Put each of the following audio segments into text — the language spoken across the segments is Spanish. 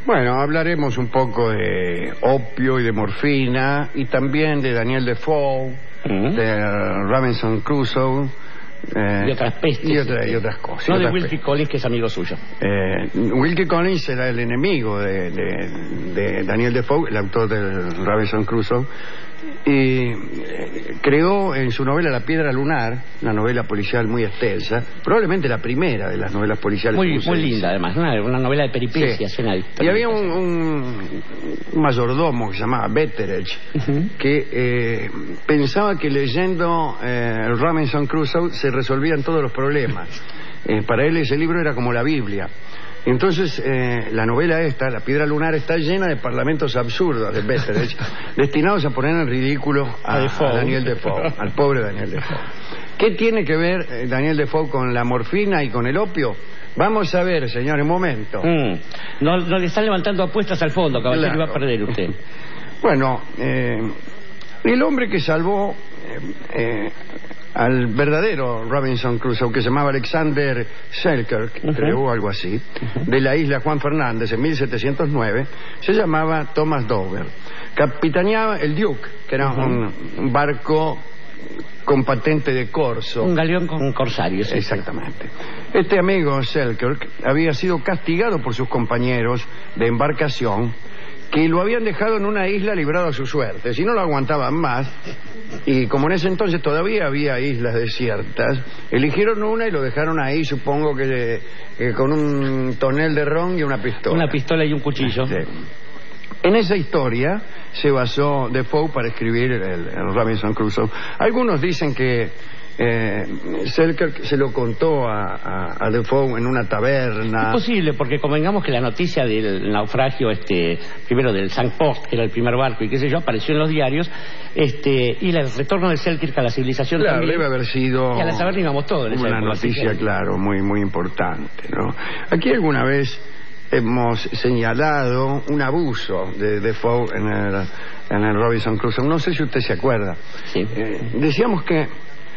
Bueno, hablaremos un poco de opio y de morfina y también de Daniel Defoe, de Robinson Crusoe. Y otras pestes. Y otras cosas. No de Wilkie Collins, que es amigo suyo. Wilkie Collins era el enemigo de Daniel Defoe, el autor de Robinson Crusoe, y creó en su novela La Piedra Lunar, una novela policial muy extensa, probablemente la primera de las novelas policiales. Muy linda, además, una novela de peripecias. Sí. Y había un mayordomo que se llamaba Betteredge, que pensaba que leyendo Robinson Crusoe se resolvían todos los problemas. Para él ese libro era como la Biblia. Entonces, la novela esta, La Piedra Lunar, está llena de parlamentos absurdos de Betteredge, destinados a poner en ridículo a Daniel Defoe, al pobre Daniel Defoe. ¿Qué tiene que ver Daniel Defoe con la morfina y con el opio? Vamos a ver, señor, un momento. No le están levantando apuestas al fondo, caballero, claro. Y va a perder usted. Bueno, el hombre que salvó al verdadero Robinson Crusoe, que se llamaba Alexander Selkirk, creo, algo así, de la isla Juan Fernández en 1709, se llamaba Thomas Dover. Capitaneaba el Duke, que era un barco con patente de corso. Un galeón con corsarios. Exactamente. Este amigo Selkirk había sido castigado por sus compañeros de embarcación, que lo habían dejado en una isla librado a su suerte. Si no lo aguantaban más, y como en ese entonces todavía había islas desiertas, eligieron una y lo dejaron ahí, supongo que con un tonel de ron y una pistola. Una pistola y un cuchillo. Sí. En esa historia se basó Defoe para escribir el Robinson Crusoe. Algunos dicen que Selkirk se lo contó a Defoe en una taberna. Es posible, porque convengamos que la noticia del naufragio primero del St. Post, que era el primer barco y qué sé yo, apareció en los diarios, y el retorno de Selkirk a la civilización, claro, también debe haber sido, y a la taberna íbamos todos, una noticia, claro, muy importante, ¿no? Aquí alguna vez hemos señalado un abuso de Defoe en el Robinson Crusoe. No sé si usted se acuerda. Sí. Decíamos que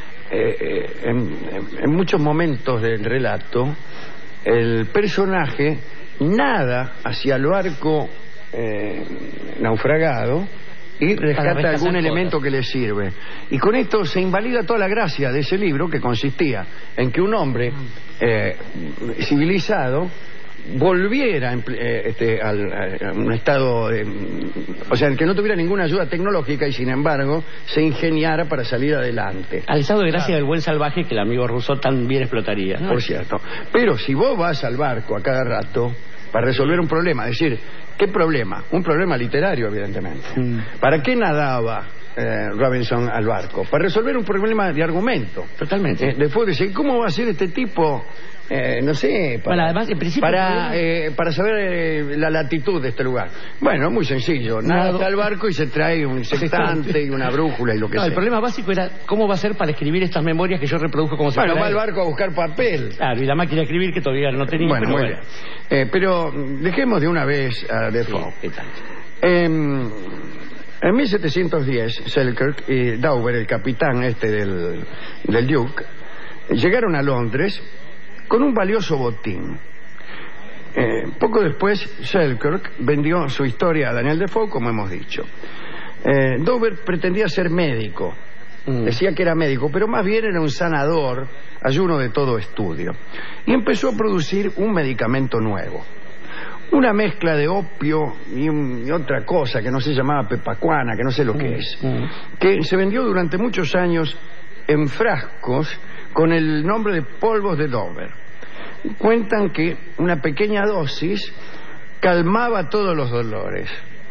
en muchos momentos del relato el personaje nada hacia el barco naufragado y rescata algún elemento que le sirve, y con esto se invalida toda la gracia de ese libro, que consistía en que un hombre civilizado volviera a un estado o sea, que no tuviera ninguna ayuda tecnológica y sin embargo se ingeniara para salir adelante. Al estado de gracia del buen salvaje que el amigo Rousseau también explotaría, ¿no? Por cierto. Pero si vos vas al barco a cada rato para resolver un problema, es decir, ¿qué problema? Un problema literario, evidentemente. ¿Para qué nadaba Robinson al barco? Para resolver un problema de argumento. Totalmente. Después dice, ¿cómo va a ser este tipo? No sé, además, en principio, para saber la latitud de este lugar. Bueno, muy sencillo. Nada al barco y se trae un sextante y una brújula y lo que sea. El problema básico era cómo va a ser para escribir estas memorias que yo reproduzco como se Bueno, va al barco a buscar papel. Claro, y la máquina de escribir que todavía no tenía. Bueno, muy bien. Pero dejemos de una vez a Defoe. Sí, en 1710, Selkirk y Dover, el capitán del Duke, llegaron a Londres con un valioso botín. Poco después, Selkirk vendió su historia a Daniel Defoe, como hemos dicho. Dover pretendía ser médico. Decía que era médico, pero más bien era un sanador, ayuno de todo estudio. Y empezó a producir un medicamento nuevo. Una mezcla de opio y otra cosa que no se llamaba pepacuana, que no sé lo que es. Que se vendió durante muchos años en frascos con el nombre de polvos de Dover. Cuentan que una pequeña dosis calmaba todos los dolores.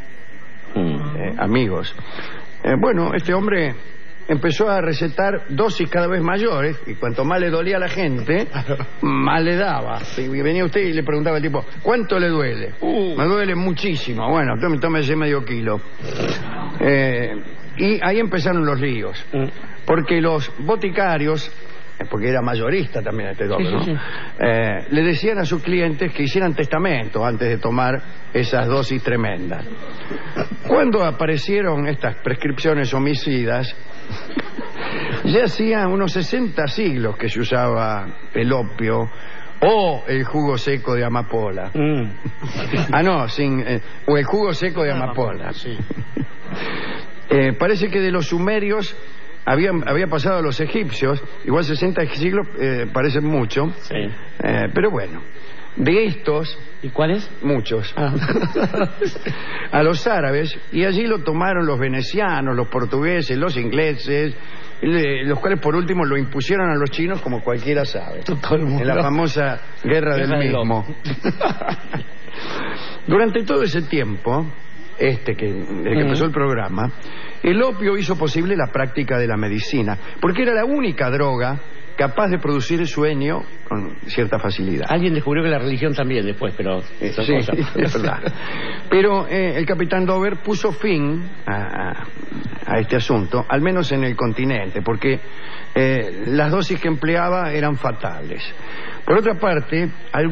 Amigos. Bueno, este hombre empezó a recetar dosis cada vez mayores, y cuanto más le dolía a la gente, más le daba. Y venía usted y le preguntaba al tipo, ¿cuánto le duele? Me duele muchísimo. Bueno, tómese medio kilo. Y ahí empezaron los líos, porque los boticarios, porque era mayorista también este Dover, ¿no? Le decían a sus clientes que hicieran testamento antes de tomar esas dosis tremendas. Cuando aparecieron estas prescripciones homicidas, ya hacía unos 60 siglos que se usaba el opio O el jugo seco de amapola. No, o el jugo seco de amapola. Sí. Parece que de los sumerios había pasado a los egipcios, igual 60 siglos parecen mucho, Sí. Pero bueno, de estos, ¿Y cuáles? muchos, a los árabes, y allí lo tomaron los venecianos, los portugueses, los ingleses, los cuales por último lo impusieron a los chinos, como cualquiera sabe, Todo el mundo. en la famosa guerra del mismo. Durante todo ese tiempo, desde que empezó el programa, el opio hizo posible la práctica de la medicina, porque era la única droga capaz de producir el sueño con cierta facilidad. Alguien descubrió que la religión también después, pero... Sí, es verdad. Pero el capitán Dover puso fin a este asunto, al menos en el continente, porque las dosis que empleaba eran fatales. Por otra parte,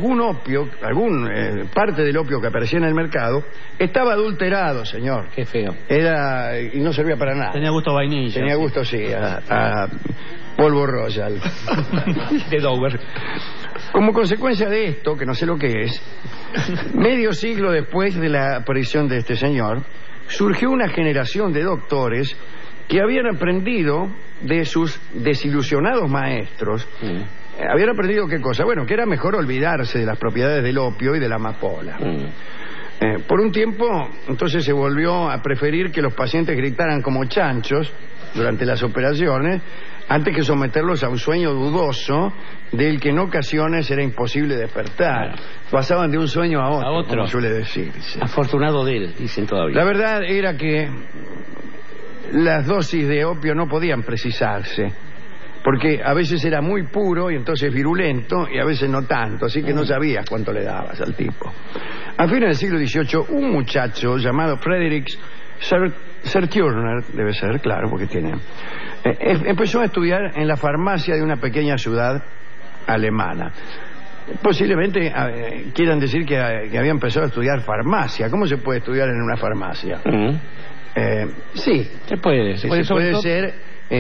parte del opio que aparecía en el mercado estaba adulterado, señor. Qué feo. Y no servía para nada. Tenía gusto a vainilla. Tenía gusto, sí, a polvo royal. De Dover. Como consecuencia de esto, que no sé lo que es, medio siglo después de la aparición de este señor, surgió una generación de doctores que habían aprendido de sus desilusionados maestros. Habían aprendido qué cosa. Bueno, que era mejor olvidarse de las propiedades del opio y de la amapola. Por un tiempo, entonces se volvió a preferir que los pacientes gritaran como chanchos durante las operaciones, antes que someterlos a un sueño dudoso del que en ocasiones era imposible despertar. Pasaban de un sueño a otro, como suele decirse. Afortunado de él, dicen todavía. La verdad era que las dosis de opio no podían precisarse, porque a veces era muy puro y entonces virulento, y a veces no tanto, así que no sabías cuánto le dabas al tipo. A fines del siglo XVIII, un muchacho llamado Frederick Serturner, debe ser, claro, porque tiene... empezó a estudiar en la farmacia de una pequeña ciudad alemana. Posiblemente quieran decir que había empezado a estudiar farmacia. ¿Cómo se puede estudiar en una farmacia? Sí. ¿Qué puede? Sí, se puede ser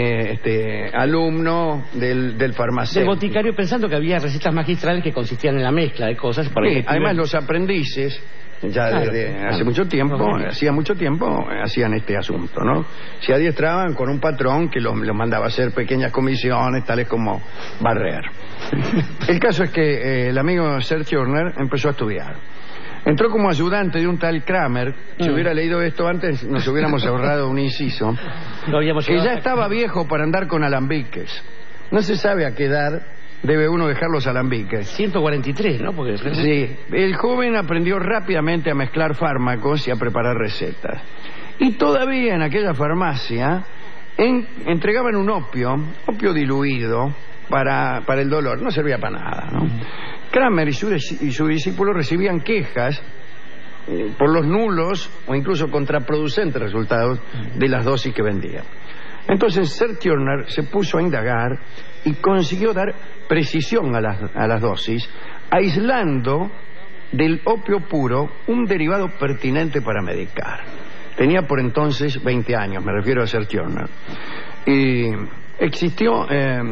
alumno del farmacéutico. Del boticario, pensando que había recetas magistrales que consistían en la mezcla de cosas. Sí, además los aprendices, ya desde hace mucho tiempo, hacían este asunto, ¿no? Se adiestraban con un patrón que los mandaba a hacer pequeñas comisiones, tales como barrer. El caso es que el amigo Serturner empezó a estudiar. Entró como ayudante de un tal Kramer. Si hubiera leído esto antes, nos hubiéramos ahorrado un inciso. Que ya estaba viejo para andar con alambiques. No se sabe a qué edad debe uno dejar los alambiques. 143, ¿no? Porque... Sí. El joven aprendió rápidamente a mezclar fármacos y a preparar recetas. Y todavía en aquella farmacia entregaban un opio diluido para el dolor. No servía para nada, ¿no? Kramer y su discípulo recibían quejas por los nulos o incluso contraproducentes resultados de las dosis que vendían. Entonces Serturner se puso a indagar y consiguió dar precisión a las dosis, aislando del opio puro un derivado pertinente para medicar. Tenía por entonces 20 años, me refiero a Serturner. Y existió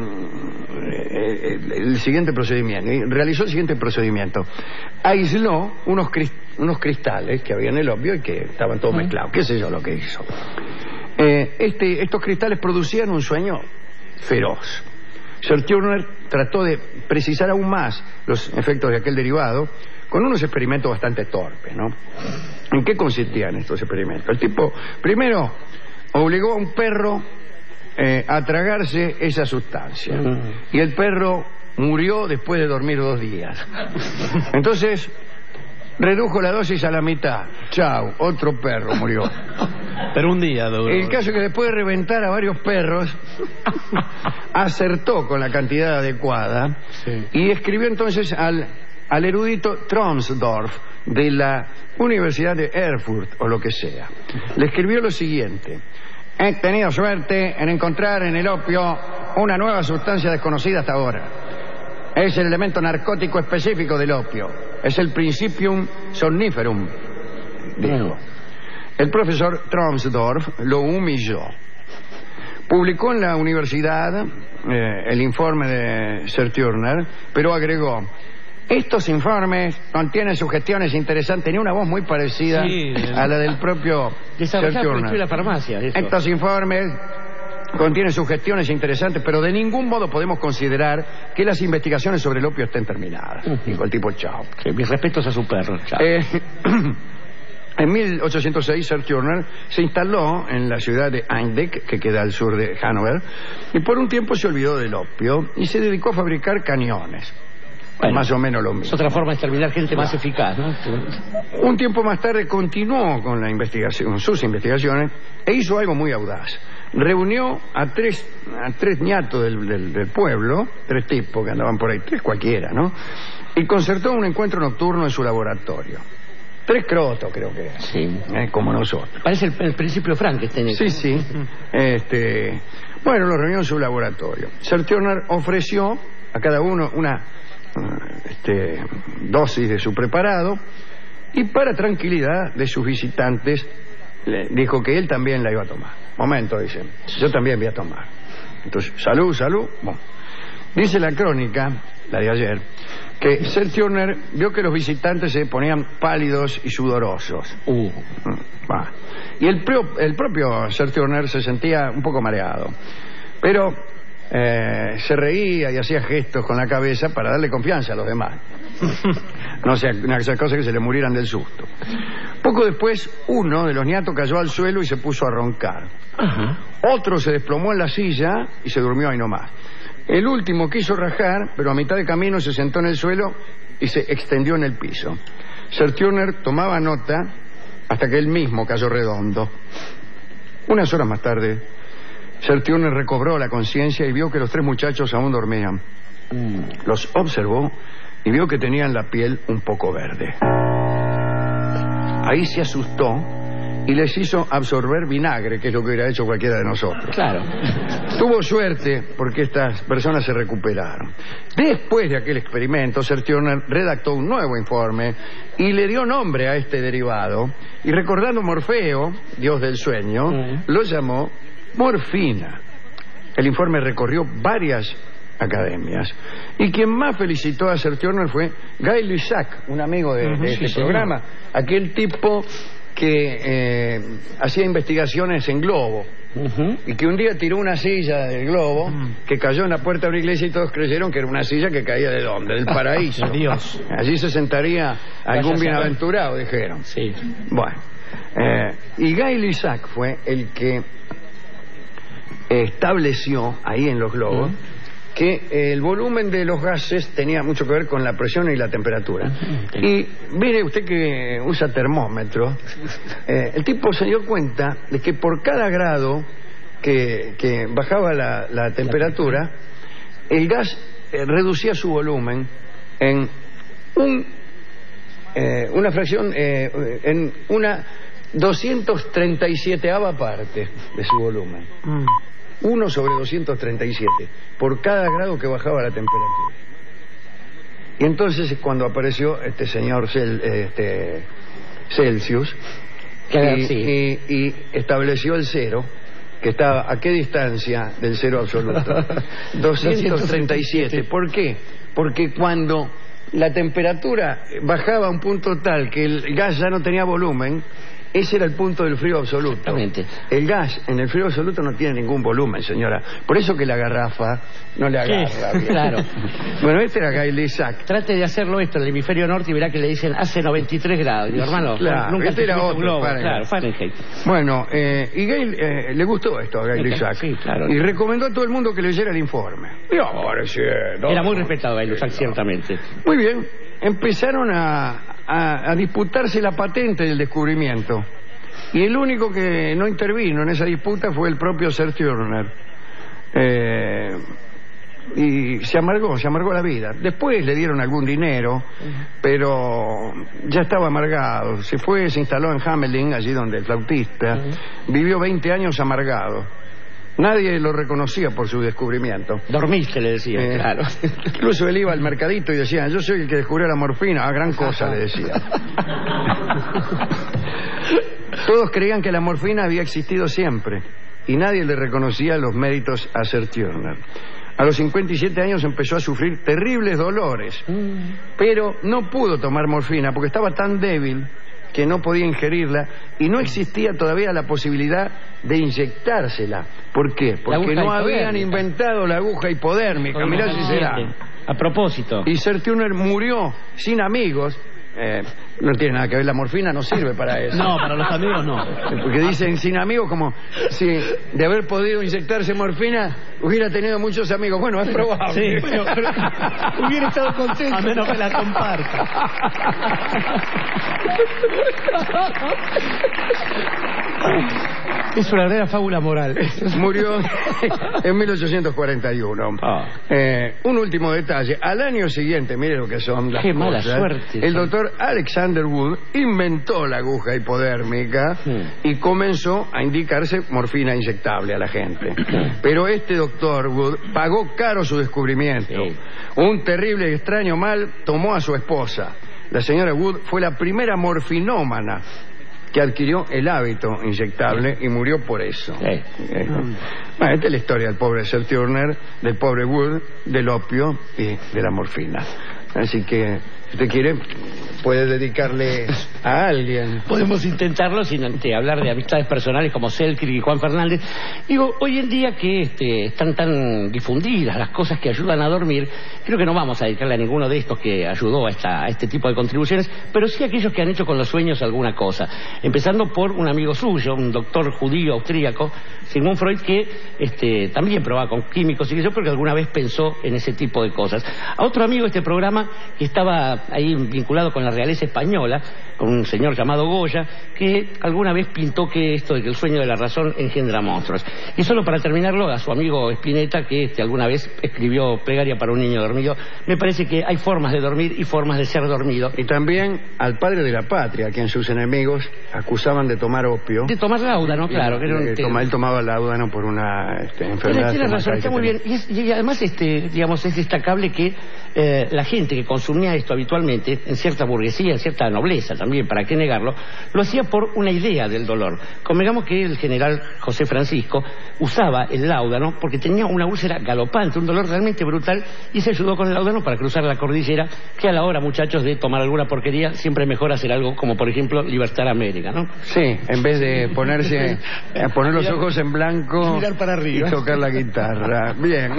el siguiente procedimiento, realizó el siguiente procedimiento. Aisló unos cristales que había en el opio y que estaban todos mezclados. ¿Qué sé yo lo que hizo? Estos cristales producían un sueño feroz. Serturner trató de precisar aún más los efectos de aquel derivado con unos experimentos bastante torpes, ¿no? ¿En qué consistían estos experimentos? El tipo, primero, obligó a un perro a tragarse esa sustancia. Y el perro murió después de dormir 2 días. Entonces redujo la dosis a la mitad. Chau, otro perro murió. Pero un día duró. El caso es que después de reventar a varios perros, acertó con la cantidad adecuada. Sí. Y escribió entonces al erudito Tromsdorf de la Universidad de Erfurt, o lo que sea. Le escribió lo siguiente: he tenido suerte en encontrar en el opio una nueva sustancia desconocida hasta ahora. Es el elemento narcótico específico del opio. Es el principium somniferum, dijo. El profesor Tromsdorf lo humilló. Publicó en la universidad el informe de Serturner, pero agregó: estos informes contienen sugestiones interesantes. Tenía una voz muy parecida a la del propio Desarrollado Turner. por la farmacia. Eso. Estos informes contienen sugestiones interesantes, pero de ningún modo podemos considerar que las investigaciones sobre el opio estén terminadas. Dijo el tipo, chao. Sí, mis respetos a su perro. Chao. En 1806, Sir Turner se instaló en la ciudad de Einbeck, que queda al sur de Hannover, y por un tiempo se olvidó del opio y se dedicó a fabricar cañones. Bueno, más o menos lo es mismo. otra forma de exterminar gente más eficaz, ¿no? Un tiempo más tarde continuó con la investigación, sus investigaciones, e hizo algo muy audaz. Reunió a tres ñatos del pueblo, 3 tipos que andaban por ahí, 3 cualquiera, ¿no? Y concertó un encuentro nocturno en su laboratorio. 3 crotos, creo que es. Sí. Como nosotros. Parece el principio Frankenstein. Sí, sí. Bueno, lo reunió en su laboratorio. Sir Turner ofreció a cada uno una dosis de su preparado y para tranquilidad de sus visitantes le dijo que él también la iba a tomar. Momento, dice, yo también voy a tomar. Entonces, salud. Bueno. Dice la crónica, la de ayer, que Sir Turner vio que los visitantes se ponían pálidos y sudorosos. Y el propio Sir Turner se sentía un poco mareado, pero se reía y hacía gestos con la cabeza para darle confianza a los demás. No sea una cosa que se le murieran del susto. Poco después, uno de los ñatos cayó al suelo y se puso a roncar. Otro se desplomó en la silla y se durmió ahí nomás. El último quiso rajar, pero a mitad de camino se sentó en el suelo y se extendió en el piso. Sir Turner tomaba nota hasta que él mismo cayó redondo. Unas horas más tarde, Sir Turner recobró la conciencia y vio que los 3 muchachos aún dormían. Los observó y vio que tenían la piel un poco verde. Ahí se asustó y les hizo absorber vinagre, que es lo que hubiera hecho cualquiera de nosotros. Claro. Tuvo suerte porque estas personas se recuperaron. Después de aquel experimento, Sir Turner redactó un nuevo informe y le dio nombre a este derivado, y recordando Morfeo, dios del sueño, lo llamó morfina. El informe recorrió varias academias y quien más felicitó a Sir Turner fue Guy Lussac, un amigo de este programa, aquel tipo que hacía investigaciones en globo y que un día tiró una silla del globo que cayó en la puerta de una iglesia y todos creyeron que era una silla que caía ¿de dónde? Del paraíso. Dios. Allí se sentaría algún bienaventurado, dijeron. Sí. Bueno, y Guy Lussac fue el que estableció ahí en los globos que el volumen de los gases tenía mucho que ver con la presión y la temperatura. Y mire usted que usa termómetro, el tipo se dio cuenta de que por cada grado que bajaba la temperatura, el gas reducía su volumen en una fracción, en una 237ava parte de su volumen. 1 sobre 237 por cada grado que bajaba la temperatura. Y entonces cuando apareció este señor Celsius y estableció el cero, que estaba a qué distancia del cero absoluto. 237. ¿Por qué? Porque cuando la temperatura bajaba a un punto tal que el gas ya no tenía volumen, ese era el punto del frío absoluto. Exactamente. El gas en el frío absoluto no tiene ningún volumen, señora. Por eso que la garrafa no le agarra bien. Claro. Bueno, este era Guy Lussac. Trate de hacerlo esto en el hemisferio norte y verá que le dicen hace 93 grados. Digo, hermano, claro, nunca este era tuviste un otro, globo. Fahrenheit. Claro, Fahrenheit. Bueno, y Guy le gustó esto a Guy Lussac. Sí, claro. Y recomendó a todo el mundo que leyera el informe. Era muy respetado Guy Lussac, ciertamente. Muy bien. Empezaron a disputarse la patente del descubrimiento. Y el único que no intervino en esa disputa fue el propio Sir Turner. Y se amargó la vida. Después le dieron algún dinero, pero ya estaba amargado. Se fue, se instaló en Hamelin, allí donde el flautista, vivió 20 años amargado. Nadie lo reconocía por su descubrimiento. Dormiste, le decía, claro. Incluso él iba al mercadito y decía, yo soy el que descubrió la morfina. Ah, gran cosa, le decía. Todos creían que la morfina había existido siempre y nadie le reconocía los méritos a Sir Turner. A los 57 años empezó a sufrir terribles dolores, pero no pudo tomar morfina porque estaba tan débil que no podía ingerirla y no existía todavía la posibilidad de inyectársela. ¿Por qué? Porque no habían inventado la aguja hipodérmica. Mirá si será. A propósito. Y Sir Turner murió sin amigos. No tiene nada que ver, la morfina no sirve para eso. No, para los amigos no. Porque dicen sin amigos como si de haber podido inyectarse morfina hubiera tenido muchos amigos. Bueno, es probable. Sí, pero hubiera estado contento. A menos que la comparta. Es una verdadera fábula moral. Murió en 1841. Un último detalle. Al año siguiente, mire lo que son las Qué cosas. mala suerte. El doctor Alexander Wood inventó la aguja hipodérmica y comenzó a indicarse morfina inyectable a la gente. Pero este doctor Wood pagó caro su descubrimiento. Un terrible y extraño mal tomó a su esposa. La señora Wood fue la primera morfinómana que adquirió el hábito inyectable y murió por eso. Bueno, esta es la historia del pobre Sir Turner, del pobre Wood, del opio y de la morfina. Así que, si usted quiere, puede dedicarle a alguien. Podemos intentarlo sin hablar de amistades personales como Selkirk y Juan Fernández. Digo, hoy en día que están tan difundidas las cosas que ayudan a dormir, creo que no vamos a dedicarle a ninguno de estos que ayudó a este tipo de contribuciones, pero sí a aquellos que han hecho con los sueños alguna cosa. Empezando por un amigo suyo, un doctor judío austríaco, Sigmund Freud, que también probaba con químicos y que yo creo que alguna vez pensó en ese tipo de cosas. A otro amigo de este programa que estaba ahí vinculado con la realeza española, con un señor llamado Goya, que alguna vez pintó que esto de que el sueño de la razón engendra monstruos. Y solo para terminarlo, a su amigo Spinetta, que alguna vez escribió Plegaria para un niño dormido. Me parece que hay formas de dormir y formas de ser dormido. Y también al padre de la patria, a quien sus enemigos acusaban de tomar opio. De tomar láudano, claro. Él tomaba láudano por una enfermedad. Tiene razón, está muy bien. Y además, digamos, es destacable que la gente que consumía esto habitualmente, en cierta burguesía, en cierta nobleza también, para qué negarlo, lo hacía por una idea del dolor. Convengamos que el general José Francisco usaba el láudano porque tenía una úlcera galopante, un dolor realmente brutal, y se ayudó con el láudano para cruzar la cordillera, que a la hora, muchachos, de tomar alguna porquería, siempre es mejor hacer algo como, por ejemplo, Libertad América, ¿no? Sí, en vez de poner los ojos en blanco mirar para arriba y tocar la guitarra. Bien.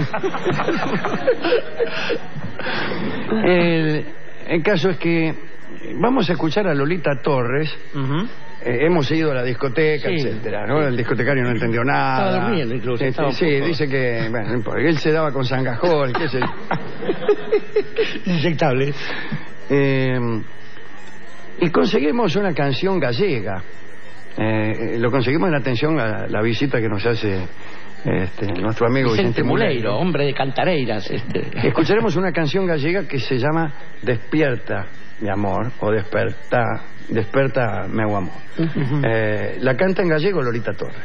El caso es que vamos a escuchar a Lolita Torres. Hemos ido a la discoteca, sí, etcétera, ¿no? El discotecario no entendió nada. Estaba durmiendo incluso. Sí, dice que, bueno, no importa, él se daba con Sangajol, qué sé yo. Inyectable. Y conseguimos una canción gallega. Lo conseguimos en atención a la visita que nos hace nuestro amigo Vicente Muleiro, hombre de Cantareiras. Escucharemos una canción gallega que se llama Despierta, mi amor, o Desperta, meu amor. La canta en gallego Lolita Torres.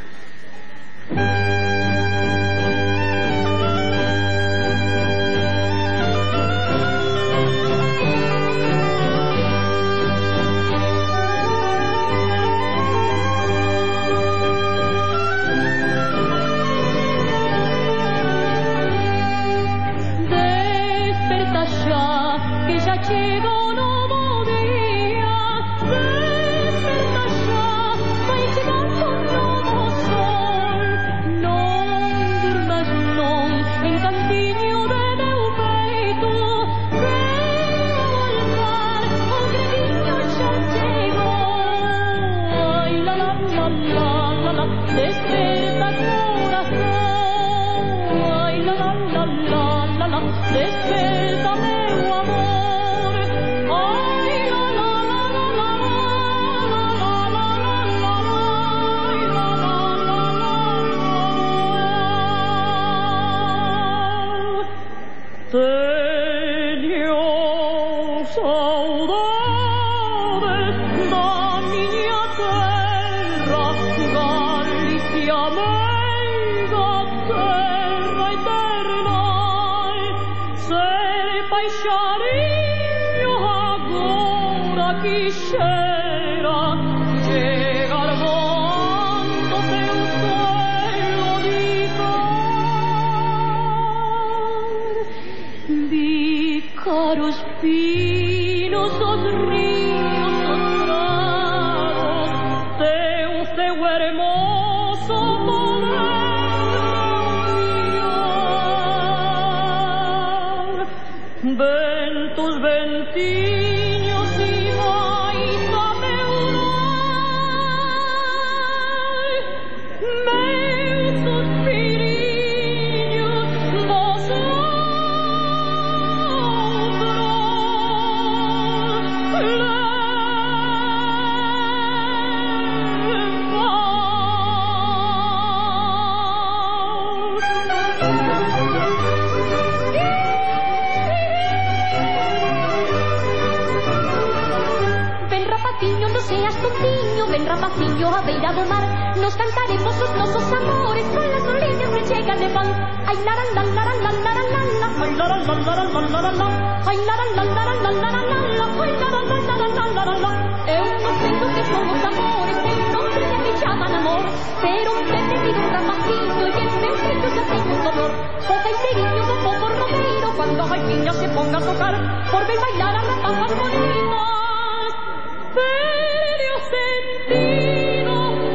pasillo a beirado mar, nos cantaremos sus nosos amores con las líneas que llegan de pan. Ay, la, la, la, la, la, la, la, la, ay, la, la, la, la, la, la, la, la, ay, la, la, la, la, la, la, la, la, ay, la, la, la, la, la, la, la, la. Eu non penso che somos amores, que non se me llaman amor, pero usted me tira un ramacillo y en meu pecho ya tengo un dolor. Coja el cerillo con poco romero, cuando ay niña se ponga a tocar, por ver bailar a rapazas bonitas. Perdió sentido,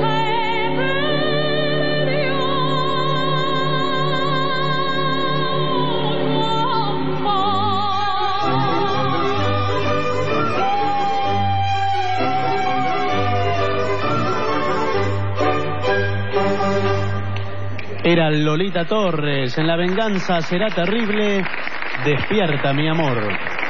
Era Lolita Torres en La venganza será terrible. Despierta, mi amor.